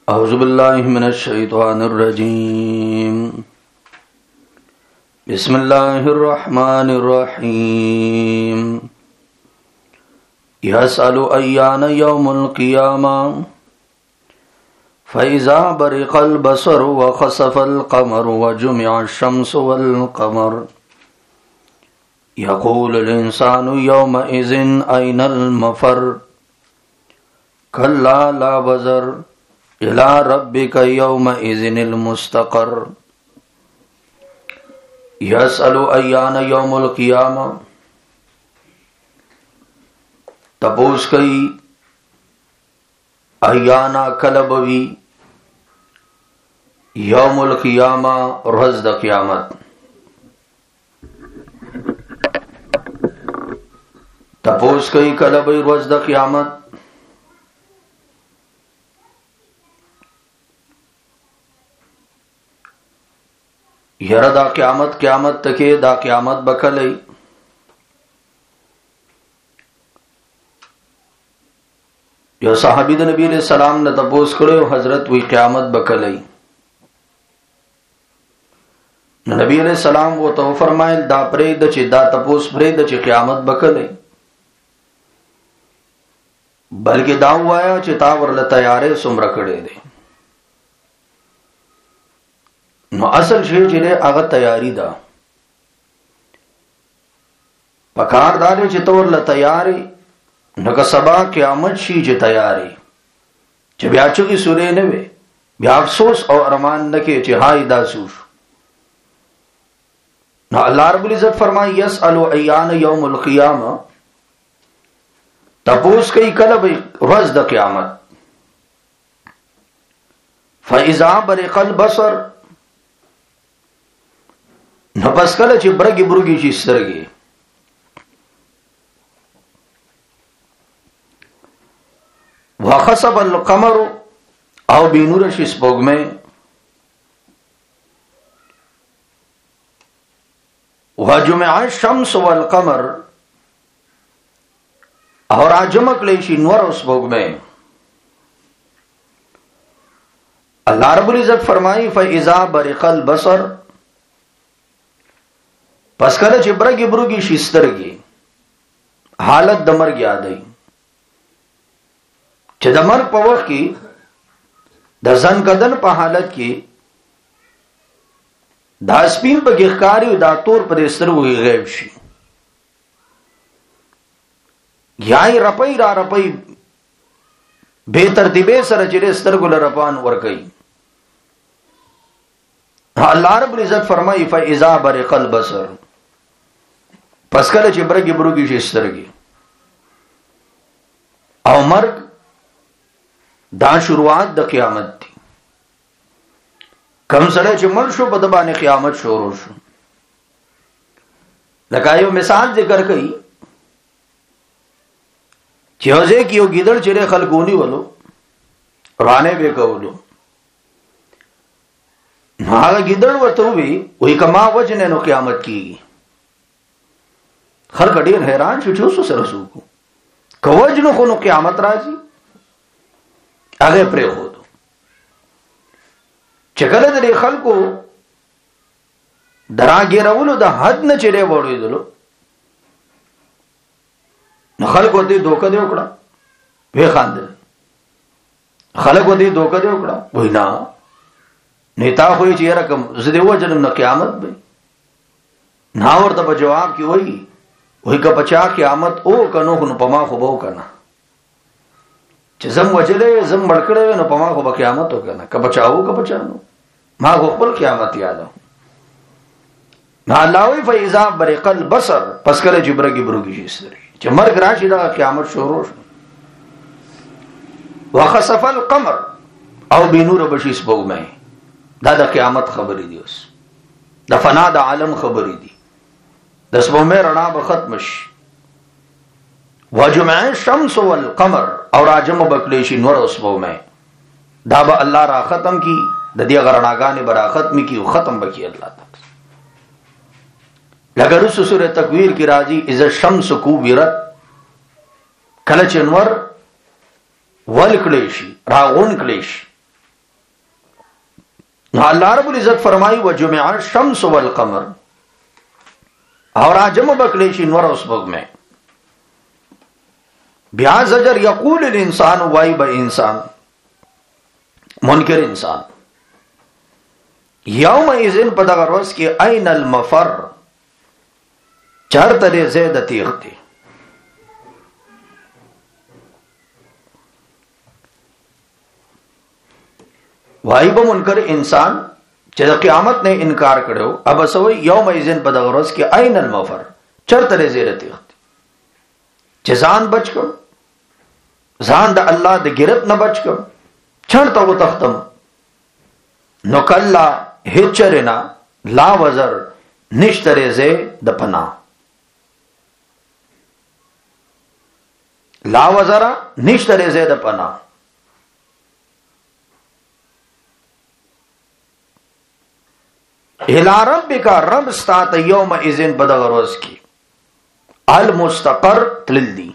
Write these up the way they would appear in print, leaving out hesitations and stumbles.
أعوذ بالله من الشيطان الرجيم بسم الله الرحمن الرحيم يسأل أيان يوم القيامة فإذا برق البصر وخسف القمر وجمع الشمس والقمر يقول الإنسان يومئذ أين المفر كلا لا وزر إلى ربك يومئذ المستقر يسأل أيان يوم القيامة تپوس کئی ایانا کلبوی یوم القیامہ رز د قیامت تپوس کئی کلبوی رز د قیامت یرا دا قیامت تکے دا قیامت بکلی یو صحابی دا نبی علیہ السلام نے تپوس کرے حضرت وی قیامت بکلی نبی علیہ السلام وہ تو فرمائل دا پرید چی دا تپوس پرید چی قیامت بکلی بلکہ دا ہوایا چی تا ورل تیارے سمرکڑے دے نو اصل شی چرے آغا تیاری دا پکار دارے چی طور لتیاری نکا سبا قیامت شی چی تیاری چی بیا چکی سورے نوے بیا افسوس اور ارمان نکے چی ہائی دا سوش نو اللہ رب العزت فرمائی یسألو ایان یوم القیامہ تپوس کئی کلب رز دا قیامت فَإِذَا بَرِقَ الْبَصَرُ نو پس کله چې برګي برګي شي سترګي وخسف القمر او بنور شي سپوږمۍ وجمع الشمس والقمر او راجمع کلی شي نور او سپوږمۍ الله رب العزت فرمایي فاذا برق البصر پس کله چې برګي برګي شي سترګي حالت د مرګ یادای چې د مرګ په وخت کې د ځن کدن په حالت کې دا سپین په ګخکاری او دا تور په سترګو غیب شي یای رپای را رپای به ترتیبه سره چې سترګو لرپان ور کوي الله رب العزت فرمایي فاذا برق البصر پس کله چې برګي برګي شي سترګي او مرګ دا شروعات د قیامت دی کم سره چې مړ شو په د باندې قیامت شروع شو لکه یو مثال ذکر کړي چې اوسه کیو ګیدړ چې خلګونی ولو رانه به کولو هغه ګیدړ ورته وی کما وجنه نو قیامت کیږي خلق ډیر حیران شو چې اوس سره سوکو کوجنو خو نو قیامت راځي هغه پرې خود چې کله د خلکو دراګه راولو د حد نه چره وړېدلو نو خلکو دې دوکه دی وکړه به خاندل خلکو دې دوکه دی وکړه وینا نیتا خو چې رقم زده وجنم نه قیامت به نا ورته په جواب کې وایي وہی کا بچا قیامت او کنو نو پما خو بو کنه چې زم وجلې زم مړکړې نو پما خو به قیامت وکنه کا بچاو کا بچانو ما خپل قیامت یادو نه الله وی فاذا برق البصر پس کله چې برګي برګي شي چې مرګ راشي دا قیامت شروع شو وخسف القمر او بنور بشي سپوږمۍ دا د قیامت خبرې دي اوس د فنا د عالم خبرې دي د سپوږمۍ رڼا به ختم شي وجمع الشمس والقمر او راجم بکلی شي نور او سپوږمۍ دا به الله را ختم کی د دې غرناګانې برا ختم کی او ختم بکی الله تعالی لکه رسو سورہ تکویر کی راځي اذا الشمس کوبرت کله چې نور ول کلی شي راغون کلی شي نو الله رب العزت فرمایي وجمع الشمس والقمر، اور راجم بکلی شي نور اوس بګمه. بیا زجر یقول الانسان وای به انسان منکر انسان یوم اذن په دغه ورځ کې اين المفر، چرته دې زید تیغتی. وای به منکر انسان چې د قیامت نه انکار کړو، اب سوې یوم اذن په دغه ورځ کې اين المفر، چرته دې زید تیغتی. چې ځان بچ کړ، ځان د الله د ګرفت نه بچ کړ، چرته و تختم. نو کلا هچرنا لا وزر نشتره زه د پنا، لا وزر نشتره زه د پنا. الى ربک، رب ستات یوم اذن بدغ روز کی المستقر تللی.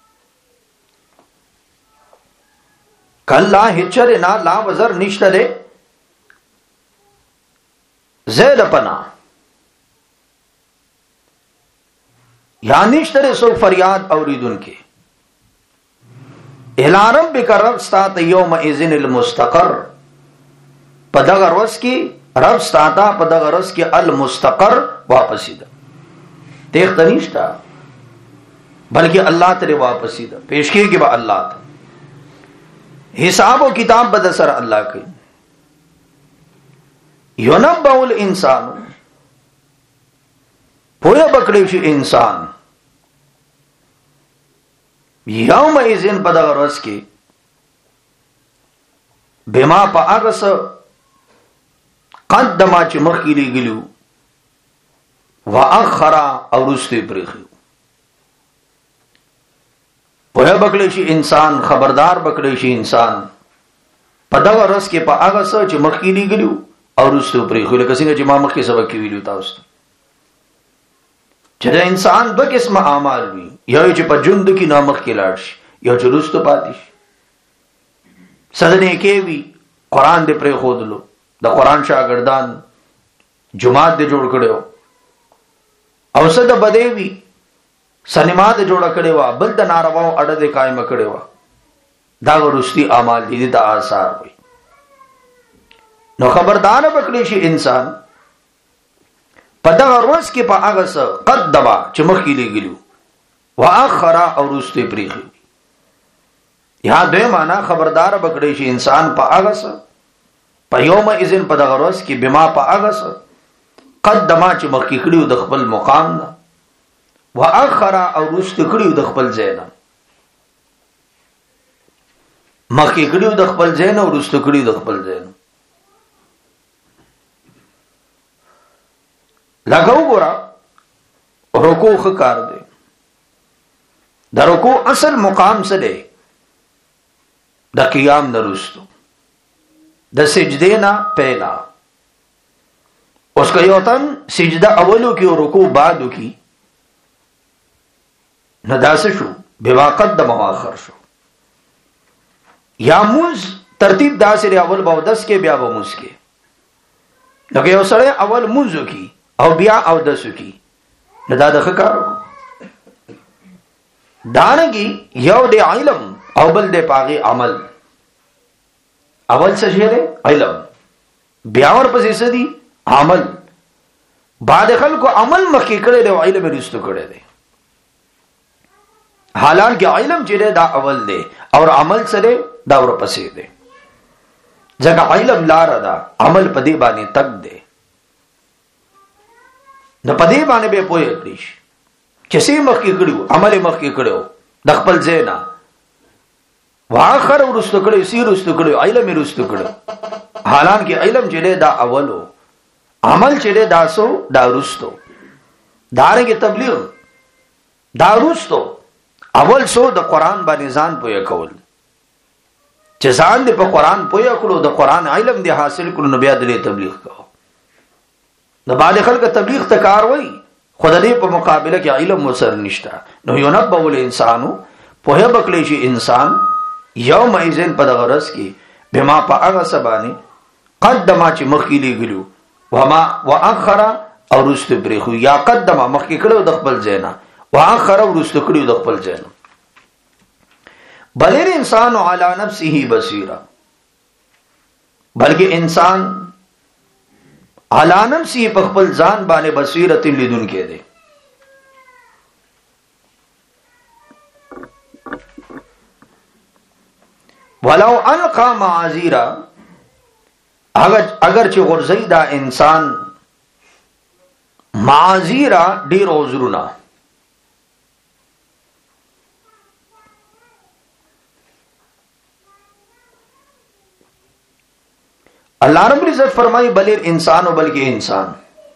کلا هچرنا لا وزر نشتره زید پنا، یا نشتره سو فریاد اوریدن کے. الى ربک، رب ستات یوم اذن المستقر، پدغ روز کی رب ستاتا پدغ روز کی المستقر واپسی دا. تیخت نشتا بلکہ اللہ ترے واپسی دا، پیشکی کی با اللہ تا. حساب و کتاب بدسر اللہ کی. یونبع الانسان، پویا بکڑی شی انسان یوم ایزن پدغ روز کی بما پا اغس قدما چی مخیلی گلو و اخرا او رستی پریخیو. پویا بکڑی شی انسان، خبردار بکڑی شی انسان پدغ روز کی پا اغس چی مخیلی گلو او رستو پریخو. لکه څنګه چې ما مخکې سبق کې ویلو تاسو چې د انسان دوه قسمه اعمال وي، یو چې په ژوند کې نامخ کې لاړ شي، یو چې رستو پاتې شي. سدنې کې وي قرآن دې پریښودلو، د قرآن شاګردان جماعت دې جوړ کړو، او څه د بدې وي سینما دې جوړ کړې وه، بل د نارواو اډه دې قائمه کړې وه. دا رستي اعمال دي، د آثار وي. نو خبردار بکړی شي انسان په دغه روز کې په هغه څه قدما چې مخکې لګلو واخر او رسته پریخي. یا دوی معنا خبردار بکړی شي انسان په هغه څه په یوم اذن په دغه روز کې بما په هغه څه قدما چې مخکې کړیو د خپل مقام نه، واخر او رسته کړیو د خپل ځای نه. مخکې کړیو د خپل ځای نه او رسته کړیو د خپل ځای نه. لګاو ګورا رکوع خکار دی. د رکوع اصل مقام څه دی؟ د قیام نرستو، د سجدے نه پہلا. اوس که یو تن سجده اولو کی او رکوع بعدو کی نو داسه شو بما قدم واخر شو. یا موز ترتیب داسه دی، اول باودس کې بیا بموز کې. نو که یو سړی اول موزو کی او بیا او دسو کی نو دا دخه کارو. دانگی یو دے علم او بل دے پاغی عمل. اول سجے دے علم، بیا اور پس اسے دی عمل. بعد خلکو عمل مخی کڑے دے و علم رستو کڑے دے. حالانکہ علم چرے دا اول دے اور عمل سرے دا اور پسے دے. جگہ علم لار دا عمل پدی بانی تک دے. نو پدې باندې به پوهه کړی شي چې سي مخکې کړیو، عمل مخکې کړو د خپل ځای نه، واخر ورستو کړو، سی ورستو کړو، علم ورستو کړو. حالانکه علم چې دا اولو، عمل چې دا سو دا ورستو. دارنګه تبلیغ دا ورستو، اول سو د قران باندې ځان پوهه کول. چې ځان دې په قران پوهه کړو، د قران علم دې حاصل کړو، نو بیا دې تبلیغ کوو. نو بعد خلق تبلیغ تکار وئی خود دې په مقابله کې علم وسر نشتا. نو ينبع الانسان، په بکلی شي انسان یوم ایزن په دغه ورځ کې بما په هغه سبانی قدما چې مخکې لګلو وما واخر او رست پرخو یا قدما مخکې کړو د خپل ځاینا واخر او رست کړو د خپل ځاینا بل الانسان علی نفسه بصیرا بلکې انسان علی نفسه په خپل ځان باندې بصیرت لیدون کې دی ولو القى معاذيرا اگر چې غرزي دا انسان معاذيرا ډیر عذرنا اللہ رب العزت فرمائی بل انسان بلکہ انسان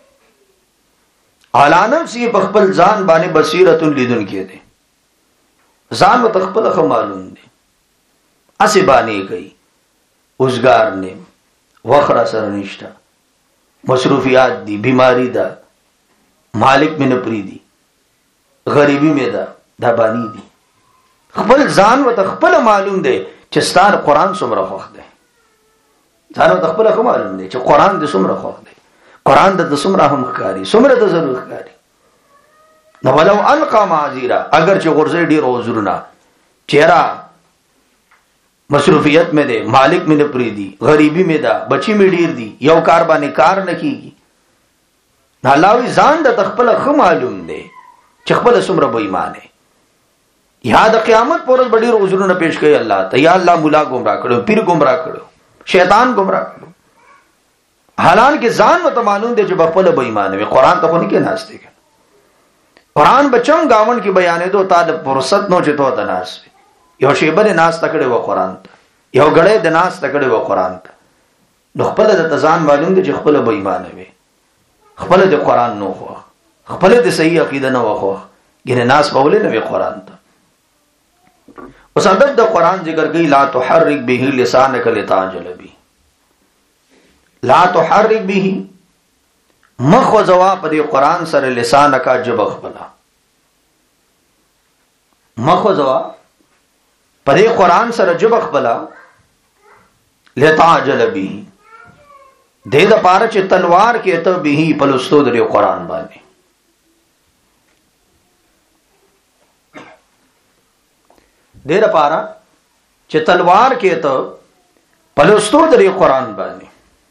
علی نفسه په خپل ځان باندې بصیرت لیدون کې دی ځان و تخپل خو معلوم دی اسی باندې کوي اوسګار نه وخره سره نشته مصروفیات دي بیماری ده مالک مې نه پری دي غریبی مې ده دا باندې دي خپل ځان و تخپل معلوم دی چې ستار قران څومره خوښ دی ځان و تخپل خو معلوم دی چې قران دې څومره خوښ دی قران د څومره هم ښکاری څومره د ضرور ښکاری نو ولو القى معاذيرا اگر چې غرزه ډیر عذرنا چهره مصروفیت میں دے مالک میں نے پری دی غریبی میں دا بچی میں ډیر دی یو کار باندې کار نه کیږي نالاوی ځان د تخپل خو معلوم دی چې خپل څومره بې ایمانه یا د قیامت پر ورځ ډیر عذرونه پیش کوي الله ته یا الله مولا گمراه کړو پیر گمراه کړو شیطان گمراه کړو حالان کې ځان مت معلوم دی چې خپل بې ایمانه وي قران ته نه کې ناشته کوي قران بچم گاون کې بیانې دو تا د فرصت نو چې تو ته ناس یو شی بل ناس تکړه و قران ته یو غړې د ناس تکړه و قران ته نو خپل د تزان معلوم دي چې خپل بې ایمانه وي خپل د قران نو خو خپل د صحیح عقیده نه وخو ګنه ناس بوله نه وي قران ته اوس ادب د قران ذکر کوي لا تحرک به لسانک لتعجل به لا تحرک به مخ وزوا په قران سره لسانک جب خپلا مخ وزوا پدې قران سره جب خپلا لتعجل به دې د پاره چې تلوار کې ته به په لستو د قران باندې دې د پاره چې تلوار کې ته په لستو د قران باندې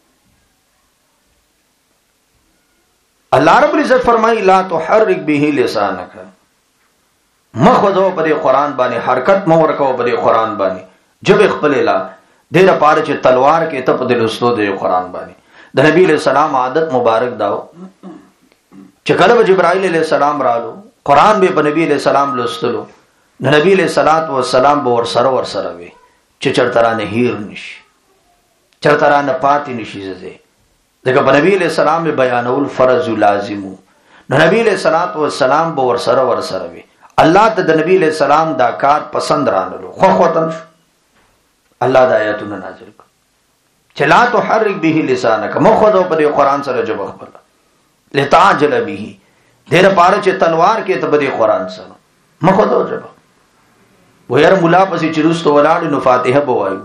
الله رب العزت فرمایي لا تحرک به لسانک مخوځو په قرآن باندې حرکت مو ورکو په قرآن باندې جب خپل لا ډیره پاره چې تلوار کې ته په لستو د قرآن باندې د نبی له سلام عادت مبارک داو چې کله جبرائیل علیہ السلام رالو قرآن به په نبی له سلام لستلو نبی له صلوات و سلام به ور سره وي چې چرترانه هیر نشي چرترانه پاتې نشي زده دغه په نبی له سلام بیانول فرض لازم نبی له صلوات و سلام به ور سره وي الله ته د نبی له سلام دا کار پسند رانلو خو وطن الله د آیاتونه نازل کړ چې لا تحرک به لسانک مخذو په قرآن سره جواب خپل لتعجل به ډېر پاره چې تلوار کې ته په قرآن سره مخذو جواب وير مولا پسې چروستو ولاړ نو فاتحه بوایو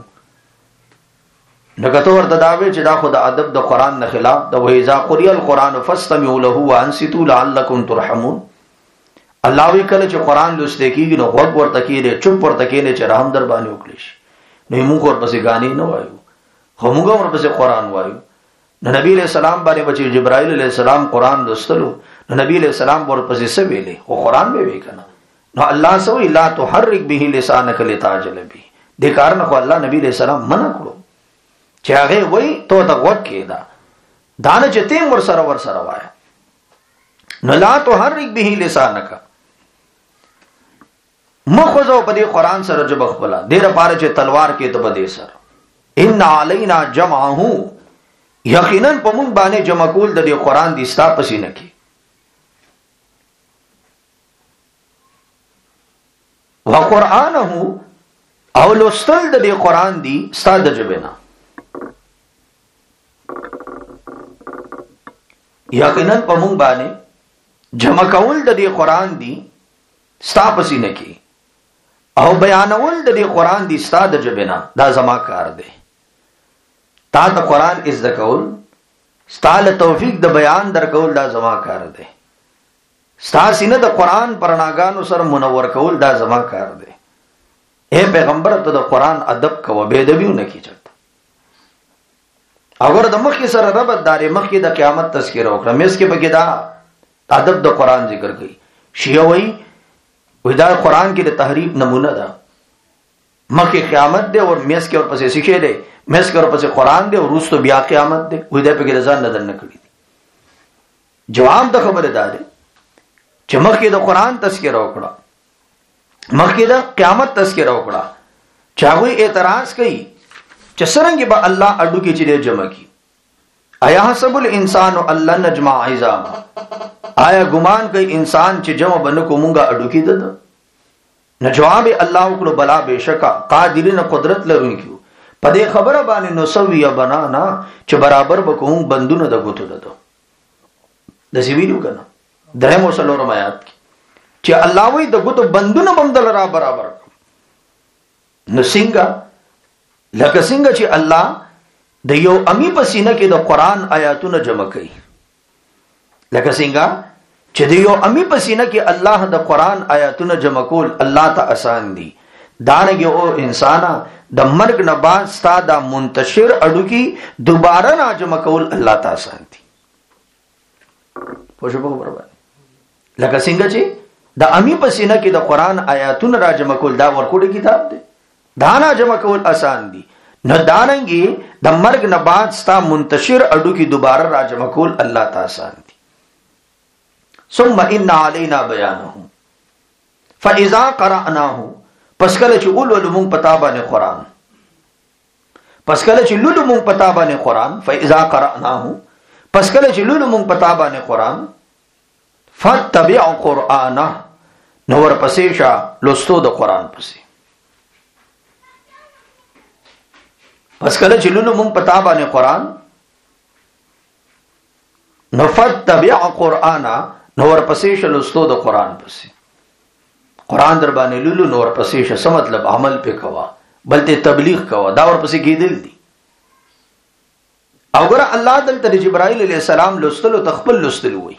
نګته ورته داوي چې دا خو د ادب د قرآن نه خلاف د وایذا قرئ القرآن فاستمعوا له وانصتوا لعلکم ترحمون الله وی کله چې قرآن لوستل کېږي نو غوږ ورته کېږي چوپ ورته کېږي چې رحم در باندې وکړي نو موږ ورپسې غانې نه وایو خو موږ ورپسې قرآن وایو نو نبی علیہ السلام باندې بچي جبرائیل علیہ السلام قرآن لوستلو نو نبی علیہ السلام ورپسې څه ویلې خو قرآن به وی کنه نو الله سوې لا تحرک به لسانک لتعجل به دې کارن خو الله نبی علیہ السلام منع کړو چې هغه وای ته د وخت کې دا دانه چې تیم ور سره وای نو لا تحرک به لسانک مخوزو په دې قران سره جب خپلا ډیره پاره چې تلوار کې ته بده سره ان علینا جمعه یقینا په مونږ باندې جمع کول د دې قران دي ستا پسینه کې وقرانه او لوستل د دې قران دي ستا د جبنا یقینا په مونږ باندې جمع کول د دې قران دي ستا پسینه کې او بیانول د دې قران دي ستا د جبنا دا زما کار دی تا ته قران از کول، ستاله توفیق د بیان در کول دا زما کار دی. ستا سینه د قران پرناګانو سره منور کول دا زما کار دی. اے پیغمبر ته د قران ادب کوه، بے ادبیو نه کی چرته. اگر د مخ سره ربط داري مخ کې د قیامت تذکرہ وکړه، مېس کې پکې دا ادب د قران ذکر کړي. شیعه وای دا قران کې د تحریف نمونه ده. مخ کې قیامت دی او مېس کې ورپسې سکه دی، مېس کې ورپسې قران دی او وروسته بیا قیامت دی. وای دا پکې ځان نظر نه کړی. جواب د خبره ده چې مخ کې د قران تذکرہ وکړه، مخ کې د قیامت تذکرہ وکړه. چاوي اعتراض کوي چې څنګه به الله اډو کې چې جمع کی. آیا حسب الانسان الله نجمع عظام، آیا ګمان کوي انسان چې جمع بنو کومګه اډو کې ده؟ نو جواب الله وکړو بلا بشکا قادرین قدرت لرونکو په دې خبره باندې نو سویا بنانا چې برابر بکوم بندونه د ګوتو ده. د سیویلو کنه درهم وسلورم آیات کې چې الله وی د ګوتو بندونه بمدل را برابر. نو څنګه لکه څنګه چې الله د یو امی په سینه کې د قران آیاتونه جمع کوي، لکه څنګه چې د یو امی په سینه کې الله د قران آیاتونه جمع کول الله ته آسان دي. دانګه او انسانا د مرګ نه بعد ستا د منتشر اډو کې دوباره را جمع کول الله ته آسان دي. پوه شو په خبره باندې؟ لکه څنګه چې د امی په سینه کې د قران آیاتونه را جمع کول دا ورکوټي کتاب دی، دانا جمع کول آسان دي. نو دانګي د مرګ نه بعد ستا منتشر اډو کې دوباره را جمع کول الله ته آسان دي. ثم ان علينا بيانه فاذا قراناه، پس کله چې اولو مون پتا باندې قران، پس کله چې لولو مون پتا باندې قران، فاذا قراناه، پس کله چې لولو مون پتا باندې قران، فتبع قرانه، نو ور پسې شه لوستو د قران پسې. پس کله چې لولو مون پتا باندې قران، نو فتبع قرانه، نو ور پسې شه لوستو د قران پسې. قران در باندې لولو نو ور پسې شه، څه مطلب عمل په کوا، بلته تبلیغ کوا، دا ور پسې کېدل دي. او ګره الله دلته جبرائیل علیہ السلام لوستلو تخپل لوستل وای.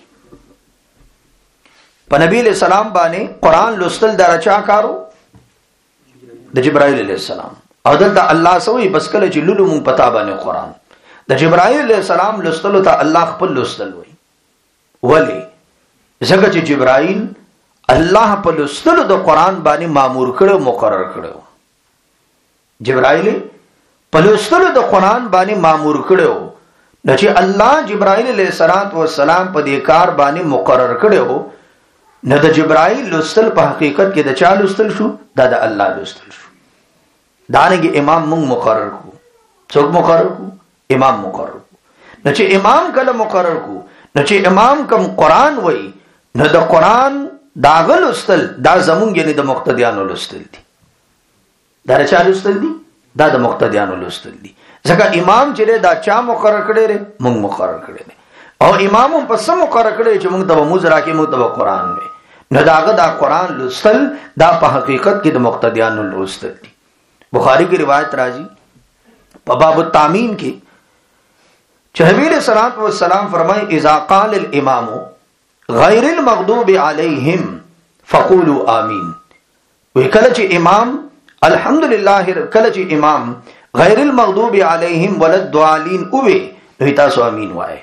په نبی علیہ السلام باندې قران لوستل درچا کارو د جبرائیل علیہ السلام. او دلته الله سوې بس کله چې لولو مون پتا باندې قران، د جبرائیل علیہ السلام لوستلو ته الله خپل لوستل وای. ولی ځکه چې جبرائیل الله په لوستلو د قران باندې مامور کړو، مقرر کړو. جبرائیل په لوستلو د قران باندې مامور کړو، نو چې الله جبرائیل علیہ السلام په دې کار باندې مقرر کړو، نو د جبرائیل لوستل په حقیقت کې د چا لوستل شو؟ دا د الله لوستل شو. دانګي امام مونږ مقرر کو. څوک مقرر کو؟ امام مقرر کو. نو چې امام کله مقرر کو، نو چې امام کوم قران وای، نو د قران داغه لوستل دا زمونږ یعنی د مقتدیانو لوستل دي. دا چا لوستل دي؟ دا د مقتدیانو لوستل دي. ځکه امام چې دا چا مقرر کړی دی؟ مونږ مقرر کړی دی. او امام هم پس مقرر کړی چې مونږ ته موږ راکې مونږ ته قران وي. نو داغه دا قران لوستل دا په حقیقت کې د مقتدیانو لوستل دي. بخاری کی روایت راځي په باب التامین کې چې نبی صلی الله علیه وسلم فرمایي اذا قال الامام غیر المغضوب علیہم فقولوا آمین. وی کله چې امام الحمدلله، کله چې امام غیر المغضوب علیہم ولا الضالین اوه، نو تاسو آمین وایي.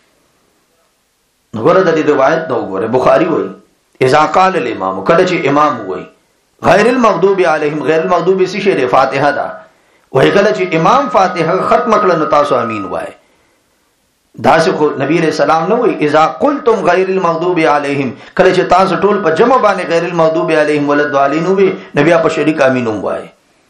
وګوره د دې روایت نو وګوره بخاری وایي اذا قال الامام، کله چې امام وایي غیر المغضوب علیہم، غیر المغضوب څه شی دی؟ فاتحه ده. وایي کله چې امام فاتحه ختم کړه نو تاسو آمین وایي. دا څه نبی علیہ السلام نو وی اذا قلتم غیر المغضوب علیہم، کله چې تاسو ټول په جمع باندې غیر المغضوب علیہم ولا الضالین وی، نبی په شریک امین وای.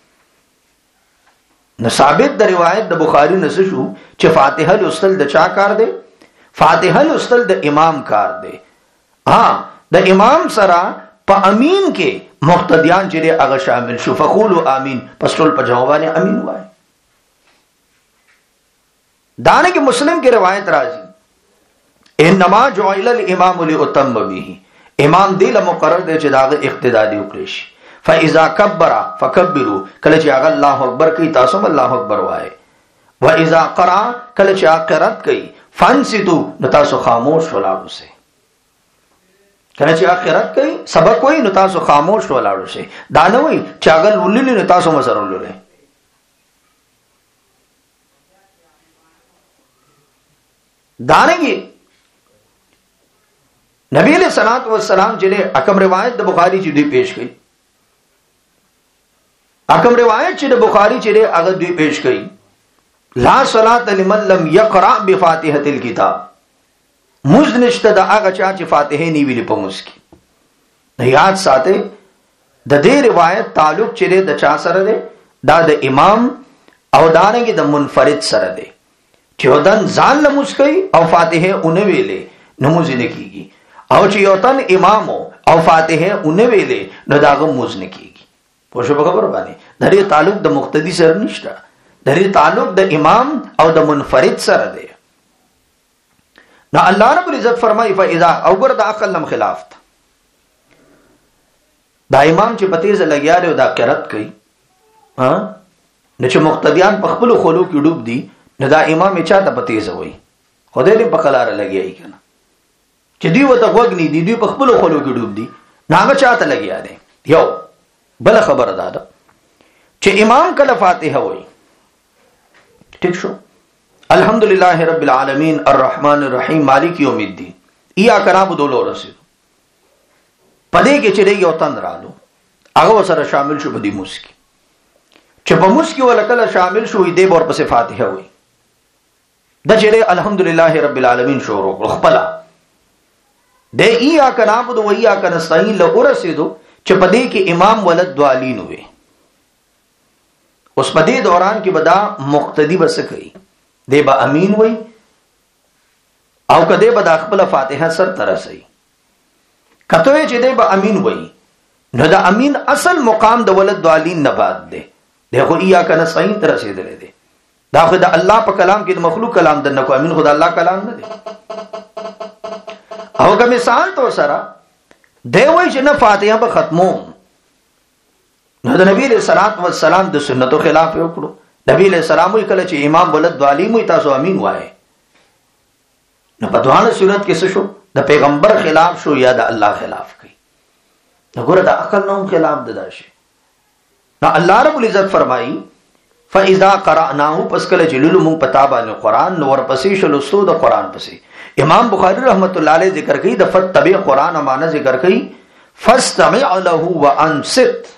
نو ثابت د روایت د بخاری نه شو چې فاتحه لوستل د چا کار دی؟ فاتحه لوستل د امام کار دی. ها د امام سره په امین کې مقتدیان چې هغه شامل شو. فقولوا آمین، پس ټول په جواب باندې امین وای. دانے کے مسلم کی روایت راځي انما جعل الامام ليتم به، امام دی له مقرر دی چې داغه اقتدا دی وکړي شي. فاذا كبر فكبروا، کله چې هغه الله اکبر کوي تاسو الله اکبر وایي. و اذا قرأ کله چې قرات کوي فانصتوا نو تاسو خاموش ولاړ شئ. کله چې قرات کوي سبق کوي نو تاسو خاموش ولاړ شئ. دا نه وي چې اگر وللی نو تاسو مسره ولولئ. دانګي نبی علیہ الصلوۃ والسلام چې حکم روایت د بخاری چې دوی پیش کړي، حکم روایت چې د بخاری چې هغه دوی پیش کړي، لا صلاۃ لمن لم یقرأ بفاتحه الكتاب، مزد نشته د هغه چا چې فاتحه نه ویلي په مسکی. یاد ساته د دې روایت تعلق چې د چا سره دی، دا د امام او دانګي د منفرد سره دی چې ودان ځان له مسکی او فاتحه اون ویلې نماز نه کیږي، او چې یو تن امام او فاتحه اون ویلې نو داغه موز نه کیږي. پوه شو خبر باندې د دې تعلق د مقتدی سره نشته، د دې تعلق د امام او د منفرد سره دی. نو الله رب العزت فرمایي فاذا او ګر د عقل لم خلاف دا امام چې پتیز لګیا دی او دا قرات کوي ها، نو چې مقتدیان په خپل خلو کې ډوب دي نو دا امام چا ته پتیز وای خدای دې په قلاره لګیای کنه چې دی وته وګنی دی په خپل خلو کې ډوب دي ناغه چا ته لګیا دی. یو بل خبره ده چې امام کله فاتحه وای ٹھیک شو الحمدللہ رب العالمین الرحمن الرحیم مالک یوم الدین ایاک نعبد و رسول پدې کې چې یو تن رالو هغه سره شامل شو په دې مسکی چې په مسکی ولکله شامل شو دې ور پسې فاتحه وای د چې الحمدللہ رب العالمین شروع خپل د ایاک نعبد و ایاک نستعین له ورسېدو چې پدې کې امام ولد دوالین وي. اوس پدې دوران کې بدا مقتدی بس کوي دی با امین وي او کده به د خپل فاتحه سر ترسي کته چې دی با امین وي نو د امین اصل مقام د ولد دوالین نه بعد دی دغه ایاک نستعین تر رسیدلې دی. دا خو د الله په کلام کې د مخلوق کلام د نکو امین خدای الله کلام نه دی. او که مثال تو سره دی وای چې نه فاتحه به ختمو نو د نبی علیہ الصلوۃ والسلام د سنتو خلاف وکړو. نبی علیہ السلام وی کله چې امام ولد دوالین وي تاسو امین وای نو په دوانه صورت کې څه شو د پیغمبر خلاف شو یا د الله خلاف کوي. نو ګوره د عقل نوم خلاف ده شي. نو الله رب العزت فرمایي فاذا قرأناه پس کله چې لولو مونږ پتا باندې قران نو ورپسې شلو سو د قران پسې. امام بخاری رحمت الله علیه ذکر کوي د فتبع قران معنی ذکر کوي فاستمع له وانصت،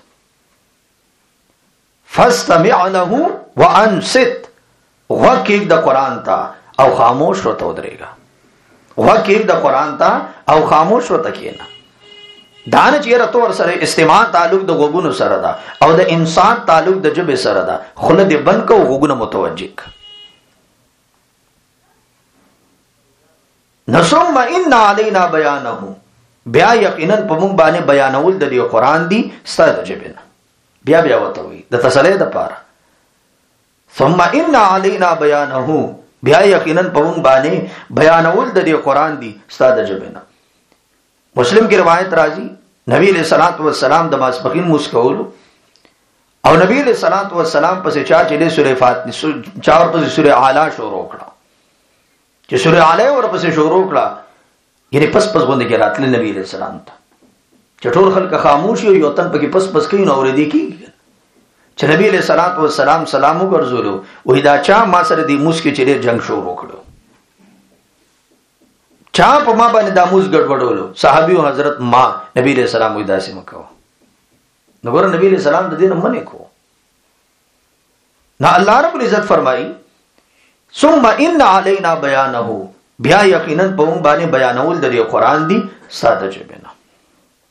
فاستمع له وانصت وکیک د قران تا او خاموش وته ودرېګا، وکیک د قران تا او خاموش وته کینا. دان چیرې تو ور سره استماع تعلق د غوګونو سره ده او د انسان تعلق د جبه سره ده، خله دې بند کو غوګونو متوجه. نسم ان علینا بیانه بیا یقینا په مونږ باندې بیانول د دې قران دی ستاسو جبنه بیا بیا وته وي د تسلی د پاره. ثم ان علینا بیانه بیا یقینا په مونږ باندې بیانول د دې قران دی ستاسو جبنه. مسلم کی روایت راځي نبی علیہ الصلوۃ والسلام د ماسپخین مسکول او نبی علیہ الصلوۃ والسلام پسې چا چې سورې فاتحه چا ور پسې سورې اعلی شروع کړه چې سورې اعلی ور پسې شروع کړه یعنی پس پس باندې کې راتل نبی علیہ السلام ته چټور خلک خاموش یو تن پکې پس پس کوي نو ورېدي کیږي چې نبی علیہ الصلوۃ والسلام سلام وګرځولو وې دا چا ما سره دی مسکی چې جنگ شروع کړو چا په ما باندې د موز ګډوډولو صحابي او حضرت ما نبی علیہ السلام وې داسې مکو نو ګور نبی علیہ السلام د دین منې کو نو الله رب العزت فرمایي ثم ان علینا بیانه بیا یقینا په مون باندې بیانول د قرآن دی ساده جبنه.